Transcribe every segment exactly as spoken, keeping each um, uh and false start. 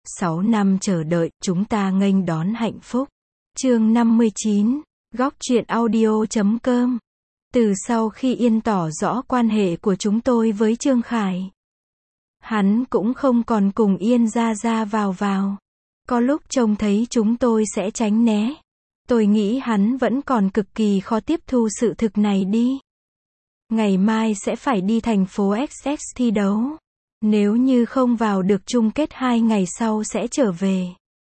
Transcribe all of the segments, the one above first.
sáu năm chờ đợi, chúng ta nghênh đón hạnh phúc. Chương năm mươi chín, góc truyện audio chấm com. Từ sau khi Yên tỏ rõ quan hệ của chúng tôi với Trương Khải, hắn cũng không còn cùng Yên ra ra vào vào. Có lúc trông thấy chúng tôi sẽ tránh né. Tôi nghĩ hắn vẫn còn cực kỳ khó tiếp thu sự thực này đi. Ngày mai sẽ phải đi thành phố Essex thi đấu. Nếu như không vào được chung kết hai ngày sau sẽ trở về.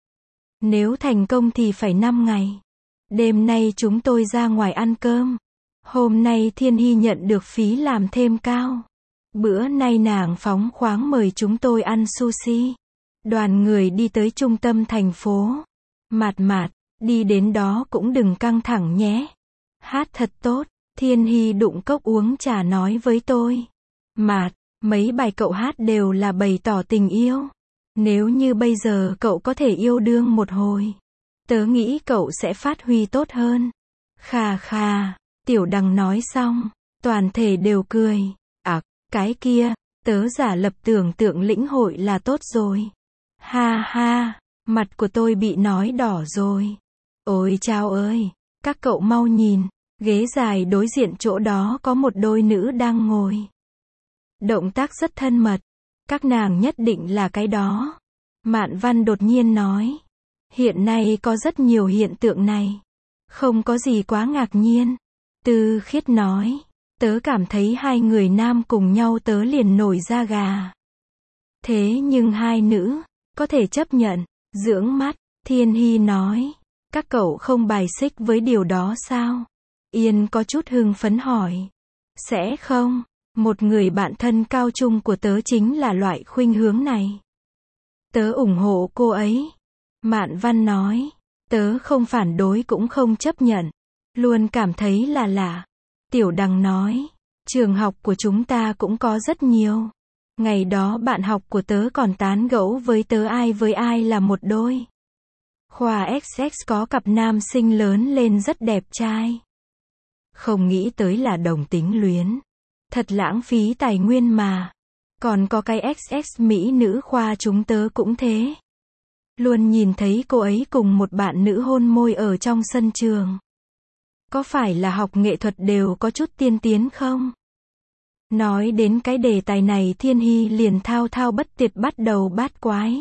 Nếu thành công thì phải năm ngày. Đêm nay chúng tôi ra ngoài ăn cơm. Hôm nay Thiên Hy nhận được phí làm thêm cao. Bữa nay nàng phóng khoáng mời chúng tôi ăn sushi. Đoàn người đi tới trung tâm thành phố. Mạt mạt, đi đến đó cũng đừng căng thẳng nhé. Hát thật tốt. Thiên Hy đụng cốc uống trà nói với tôi. Mạt, mấy bài cậu hát đều là bày tỏ tình yêu. Nếu như bây giờ cậu có thể yêu đương một hồi, tớ nghĩ cậu sẽ phát huy tốt hơn. Khà khà, Tiểu Đằng nói xong, toàn thể đều cười. À, cái kia, tớ giả lập tưởng tượng lĩnh hội là tốt rồi. Ha ha, mặt của tôi bị nói đỏ rồi. Ôi chao ơi, các cậu mau nhìn, ghế dài đối diện chỗ đó có một đôi nữ đang ngồi. Động tác rất thân mật. Các nàng nhất định là cái đó. Mạn Văn đột nhiên nói. Hiện nay có rất nhiều hiện tượng này. Không có gì quá ngạc nhiên. Tư Khiết nói. Tớ cảm thấy hai người nam cùng nhau tớ liền nổi da gà. Thế nhưng hai nữ, có thể chấp nhận. Dưỡng mắt, Thiên Hy nói. Các cậu không bài xích với điều đó sao? Yên có chút hưng phấn hỏi. Sẽ không. Một người bạn thân cao trung của tớ chính là loại khuynh hướng này. Tớ ủng hộ cô ấy. Mạn Văn nói. Tớ không phản đối cũng không chấp nhận. Luôn cảm thấy là lạ. Tiểu Đằng nói. Trường học của chúng ta cũng có rất nhiều. Ngày đó bạn học của tớ còn tán gẫu với tớ ai với ai là một đôi. Khoa Essex có cặp nam sinh lớn lên rất đẹp trai. Không nghĩ tới là đồng tính luyến. Thật lãng phí tài nguyên mà. Còn có cái Essex Mỹ nữ khoa chúng tớ cũng thế. Luôn nhìn thấy cô ấy cùng một bạn nữ hôn môi ở trong sân trường. Có phải là học nghệ thuật đều có chút tiên tiến không? Nói đến cái đề tài này Thiên Hy liền thao thao bất tuyệt bắt đầu bát quái.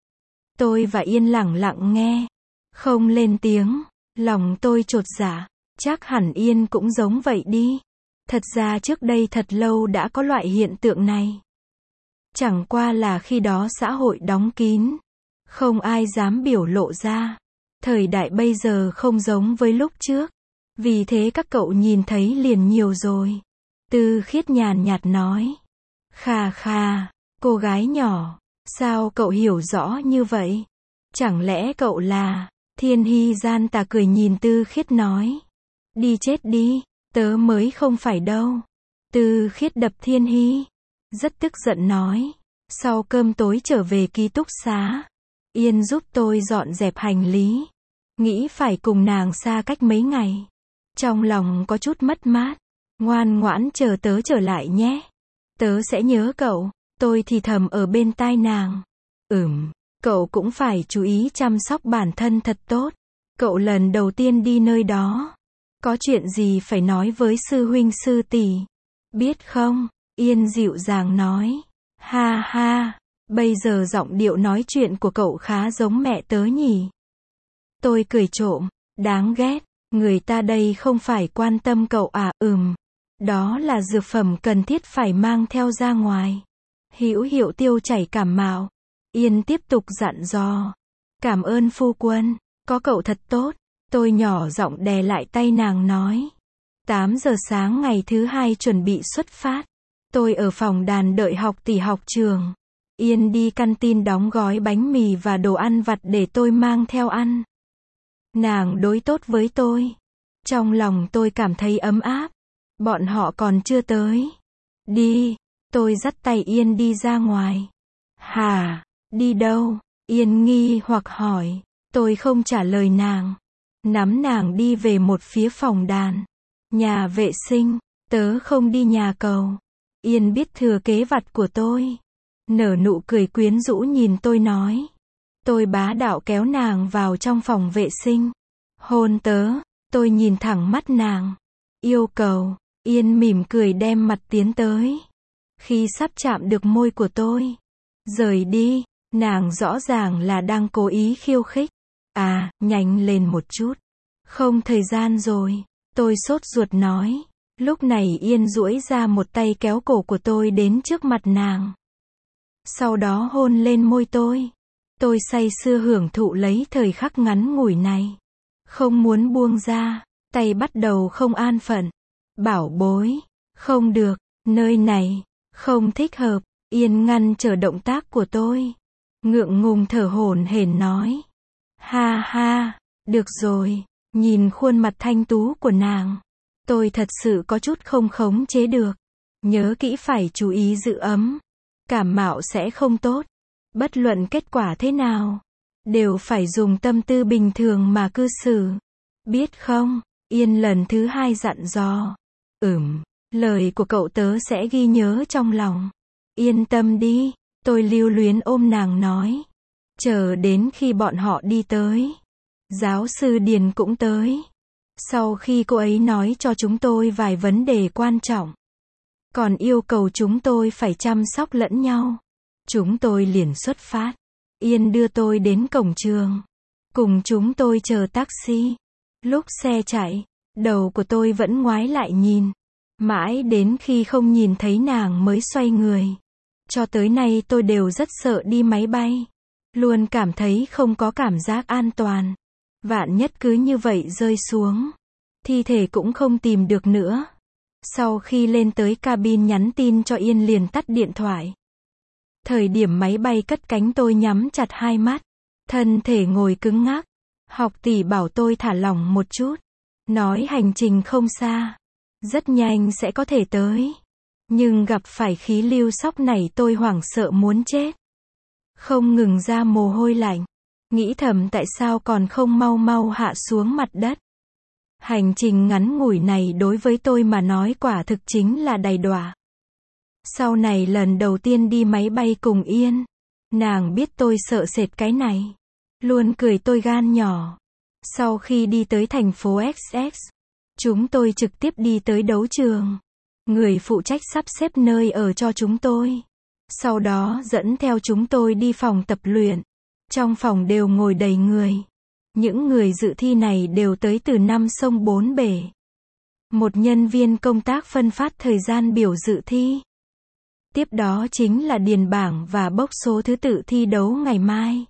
Tôi và Yên lặng lặng nghe. Không lên tiếng. Lòng tôi chột dạ. Chắc hẳn Yên cũng giống vậy đi. Thật ra trước đây thật lâu đã có loại hiện tượng này. Chẳng qua là khi đó xã hội đóng kín. Không ai dám biểu lộ ra. Thời đại bây giờ không giống với lúc trước. Vì thế các cậu nhìn thấy liền nhiều rồi. Tư Khiết nhàn nhạt nói. Khà khà, cô gái nhỏ. Sao cậu hiểu rõ như vậy? Chẳng lẽ cậu là... Thiên Hy gian tà cười nhìn Tư Khiết nói. Đi chết đi. Tớ mới không phải đâu. Tư Khiết đập Thiên Hy. Rất tức giận nói. Sau cơm tối trở về ký túc xá. Yên giúp tôi dọn dẹp hành lý. Nghĩ phải cùng nàng xa cách mấy ngày. Trong lòng có chút mất mát. Ngoan ngoãn chờ tớ trở lại nhé. Tớ sẽ nhớ cậu. Tôi thì thầm ở bên tai nàng. Ừm, cậu cũng phải chú ý chăm sóc bản thân thật tốt. Cậu lần đầu tiên đi nơi đó. Có chuyện gì phải nói với sư huynh sư tỷ. Biết không? Yên dịu dàng nói. Ha ha, bây giờ giọng điệu nói chuyện của cậu khá giống mẹ tớ nhỉ. Tôi cười trộm. Đáng ghét. Người ta đây không phải quan tâm cậu à? Ừm. Đó là dược phẩm cần thiết phải mang theo ra ngoài. Hữu hiệu tiêu chảy cảm mạo. Yên tiếp tục dặn dò. Cảm ơn phu quân. Có cậu thật tốt. Tôi nhỏ giọng đè lại tay nàng nói. tám giờ sáng ngày thứ hai chuẩn bị xuất phát. Tôi ở phòng đàn đợi học tỷ học trường. Yên đi canteen đóng gói bánh mì và đồ ăn vặt để tôi mang theo ăn. Nàng đối tốt với tôi. Trong lòng tôi cảm thấy ấm áp. Bọn họ còn chưa tới. Đi. Tôi dắt tay Yên đi ra ngoài. Hả? Đi đâu? Yên nghi hoặc hỏi. Tôi không trả lời nàng. Nắm nàng đi về một phía phòng đàn. Nhà vệ sinh. Tớ không đi nhà cầu. Yên biết thừa kế vặt của tôi. Nở nụ cười quyến rũ nhìn tôi nói. Tôi bá đạo kéo nàng vào trong phòng vệ sinh. Hôn tớ. Tôi nhìn thẳng mắt nàng. Yêu cầu. Yên mỉm cười đem mặt tiến tới. Khi sắp chạm được môi của tôi. Rời đi. Nàng rõ ràng là đang cố ý khiêu khích. À, nhanh lên một chút. Không thời gian rồi. Tôi sốt ruột nói. Lúc này Yên duỗi ra một tay kéo cổ của tôi đến trước mặt nàng. Sau đó hôn lên môi tôi. Tôi say sưa hưởng thụ lấy thời khắc ngắn ngủi này. Không muốn buông ra. Tay bắt đầu không an phận. Bảo bối. Không được. Nơi này. Không thích hợp. Yên ngăn trở động tác của tôi. Ngượng ngùng thở hổn hển nói. Ha ha. Được rồi. Nhìn khuôn mặt thanh tú của nàng. Tôi thật sự có chút không khống chế được. Nhớ kỹ phải chú ý giữ ấm. Cảm mạo sẽ không tốt. Bất luận kết quả thế nào. Đều phải dùng tâm tư bình thường mà cư xử. Biết không? Yên lần thứ hai dặn dò. Ừm. Lời của cậu tớ sẽ ghi nhớ trong lòng. Yên tâm đi. Tôi lưu luyến ôm nàng nói. Chờ đến khi bọn họ đi tới. Giáo sư Điền cũng tới. Sau khi cô ấy nói cho chúng tôi vài vấn đề quan trọng. Còn yêu cầu chúng tôi phải chăm sóc lẫn nhau. Chúng tôi liền xuất phát. Yên đưa tôi đến cổng trường. Cùng chúng tôi chờ taxi. Lúc xe chạy, đầu của tôi vẫn ngoái lại nhìn. Mãi đến khi không nhìn thấy nàng mới xoay người. Cho tới nay tôi đều rất sợ đi máy bay. Luôn cảm thấy không có cảm giác an toàn. Vạn nhất cứ như vậy rơi xuống. Thi thể cũng không tìm được nữa. Sau khi lên tới cabin nhắn tin cho Yên liền tắt điện thoại. Thời điểm máy bay cất cánh tôi nhắm chặt hai mắt. Thân thể ngồi cứng ngắc. Học tỷ bảo tôi thả lỏng một chút. Nói hành trình không xa. Rất nhanh sẽ có thể tới. Nhưng gặp phải khí lưu sóc này tôi hoảng sợ muốn chết. Không ngừng ra mồ hôi lạnh. Nghĩ thầm tại sao còn không mau mau hạ xuống mặt đất. Hành trình ngắn ngủi này đối với tôi mà nói quả thực chính là đầy đọa. Sau này lần đầu tiên đi máy bay cùng Yên. Nàng biết tôi sợ sệt cái này. Luôn cười tôi gan nhỏ. Sau khi đi tới thành phố ét ét, chúng tôi trực tiếp đi tới đấu trường. Người phụ trách sắp xếp nơi ở cho chúng tôi. Sau đó dẫn theo chúng tôi đi phòng tập luyện. Trong phòng đều ngồi đầy người. Những người dự thi này đều tới từ năm sông bốn bể. Một nhân viên công tác phân phát thời gian biểu dự thi. Tiếp đó chính là điền bảng và bốc số thứ tự thi đấu ngày mai.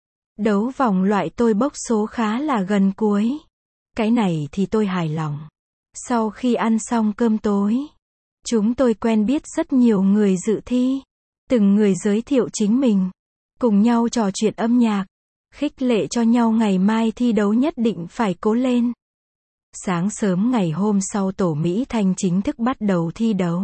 Đấu vòng loại tôi bốc số khá là gần cuối. Cái này thì tôi hài lòng. Sau khi ăn xong cơm tối, chúng tôi quen biết rất nhiều người dự thi. Từng người giới thiệu chính mình. Cùng nhau trò chuyện âm nhạc. Khích lệ cho nhau ngày mai thi đấu nhất định phải cố lên. Sáng sớm ngày hôm sau tổ Mỹ Thanh chính thức bắt đầu thi đấu.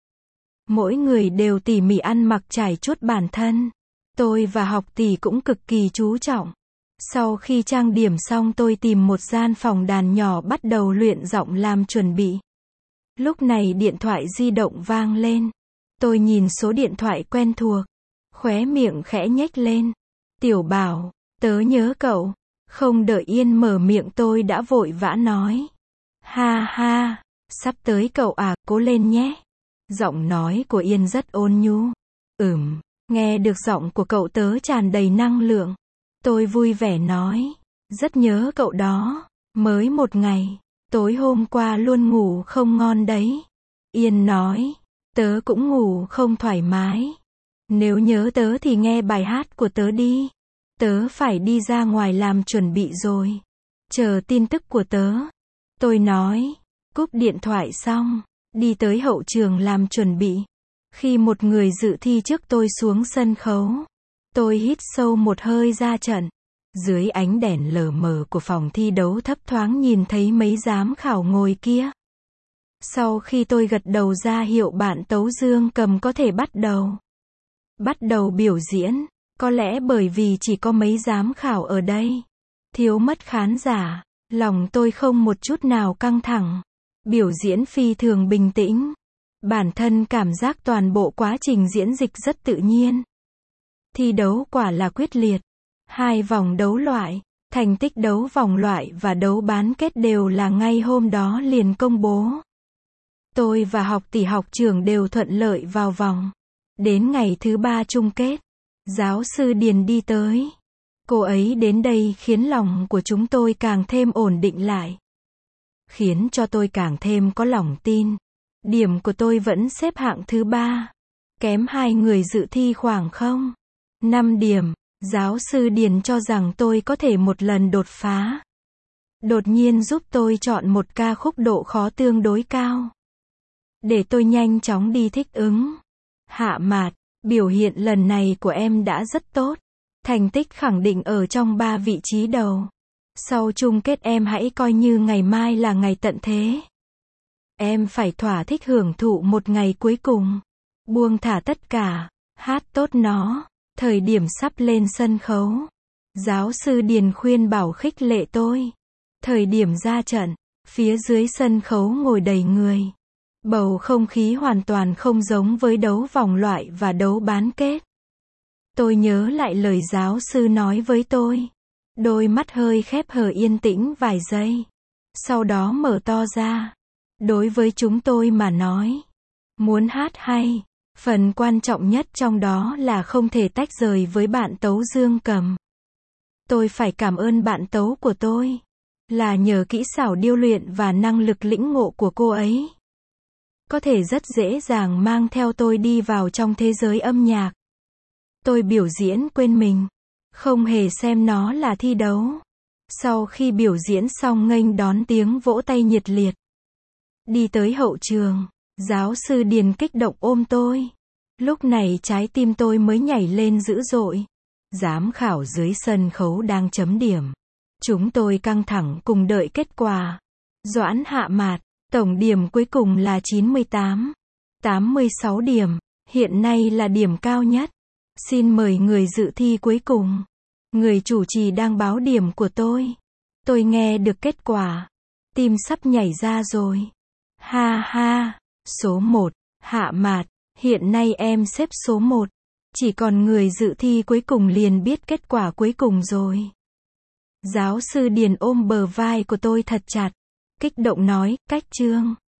Mỗi người đều tỉ mỉ ăn mặc trải chuốt bản thân. Tôi và học tỷ cũng cực kỳ chú trọng. Sau khi trang điểm xong tôi tìm một gian phòng đàn nhỏ bắt đầu luyện giọng làm chuẩn bị. Lúc này điện thoại di động vang lên. Tôi nhìn số điện thoại quen thuộc. Khóe miệng khẽ nhếch lên. Tiểu Bảo, tớ nhớ cậu. Không đợi Yên mở miệng tôi đã vội vã nói. Ha ha, sắp tới cậu à, cố lên nhé. Giọng nói của Yên rất ôn nhu. Ừm, nghe được giọng của cậu tớ tràn đầy năng lượng. Tôi vui vẻ nói. Rất nhớ cậu đó. Mới một ngày, tối hôm qua luôn ngủ không ngon đấy. Yên nói. Tớ cũng ngủ không thoải mái. Nếu nhớ tớ thì nghe bài hát của tớ đi. Tớ phải đi ra ngoài làm chuẩn bị rồi. Chờ tin tức của tớ. Tôi nói. Cúp điện thoại xong. Đi tới hậu trường làm chuẩn bị. Khi một người dự thi trước tôi xuống sân khấu. Tôi hít sâu một hơi ra trận. Dưới ánh đèn lờ mờ của phòng thi đấu thấp thoáng nhìn thấy mấy giám khảo ngồi kia. Sau khi tôi gật đầu ra hiệu bạn tấu dương cầm có thể bắt đầu. Bắt đầu biểu diễn. Có lẽ bởi vì chỉ có mấy giám khảo ở đây. Thiếu mất khán giả. Lòng tôi không một chút nào căng thẳng. Biểu diễn phi thường bình tĩnh. Bản thân cảm giác toàn bộ quá trình diễn dịch rất tự nhiên. Thi đấu quả là quyết liệt. Hai vòng đấu loại, thành tích đấu vòng loại và đấu bán kết đều là ngay hôm đó liền công bố. Tôi và học tỷ học trưởng đều thuận lợi vào vòng. Đến ngày thứ ba chung kết, giáo sư Điền đi tới. Cô ấy đến đây khiến lòng của chúng tôi càng thêm ổn định lại. Khiến cho tôi càng thêm có lòng tin. Điểm của tôi vẫn xếp hạng thứ ba. Kém hai người dự thi khoảng không. năm điểm. Giáo sư Điền cho rằng tôi có thể một lần đột phá. Đột nhiên giúp tôi chọn một ca khúc độ khó tương đối cao. Để tôi nhanh chóng đi thích ứng. Hạ Mạt, biểu hiện lần này của em đã rất tốt. Thành tích khẳng định ở trong ba vị trí đầu. Sau chung kết em hãy coi như ngày mai là ngày tận thế. Em phải thỏa thích hưởng thụ một ngày cuối cùng. Buông thả tất cả, hát tốt nó. Thời điểm sắp lên sân khấu, giáo sư Điền khuyên bảo khích lệ tôi. Thời điểm ra trận, phía dưới sân khấu ngồi đầy người. Bầu không khí hoàn toàn không giống với đấu vòng loại và đấu bán kết. Tôi nhớ lại lời giáo sư nói với tôi. Đôi mắt hơi khép hờ yên tĩnh vài giây. Sau đó mở to ra. Đối với chúng tôi mà nói, muốn hát hay, phần quan trọng nhất trong đó là không thể tách rời với bạn tấu dương cầm. Tôi phải cảm ơn bạn tấu của tôi. Là nhờ kỹ xảo điêu luyện và năng lực lĩnh ngộ của cô ấy. Có thể rất dễ dàng mang theo tôi đi vào trong thế giới âm nhạc. Tôi biểu diễn quên mình. Không hề xem nó là thi đấu. Sau khi biểu diễn xong nghênh đón tiếng vỗ tay nhiệt liệt. Đi tới hậu trường, giáo sư Điền kích động ôm tôi. Lúc này trái tim tôi mới nhảy lên dữ dội. Giám khảo dưới sân khấu đang chấm điểm. Chúng tôi căng thẳng cùng đợi kết quả. Doãn Hạ Mạt, tổng điểm cuối cùng là chín mươi tám. tám mươi sáu điểm, hiện nay là điểm cao nhất. Xin mời người dự thi cuối cùng. Người chủ trì đang báo điểm của tôi. Tôi nghe được kết quả. Tim sắp nhảy ra rồi. Ha ha, số một, Hạ Mạt, hiện nay em xếp số một. Chỉ còn người dự thi cuối cùng liền biết kết quả cuối cùng rồi. Giáo sư Điền ôm bờ vai của tôi thật chặt. Kích động nói, Cách Trương,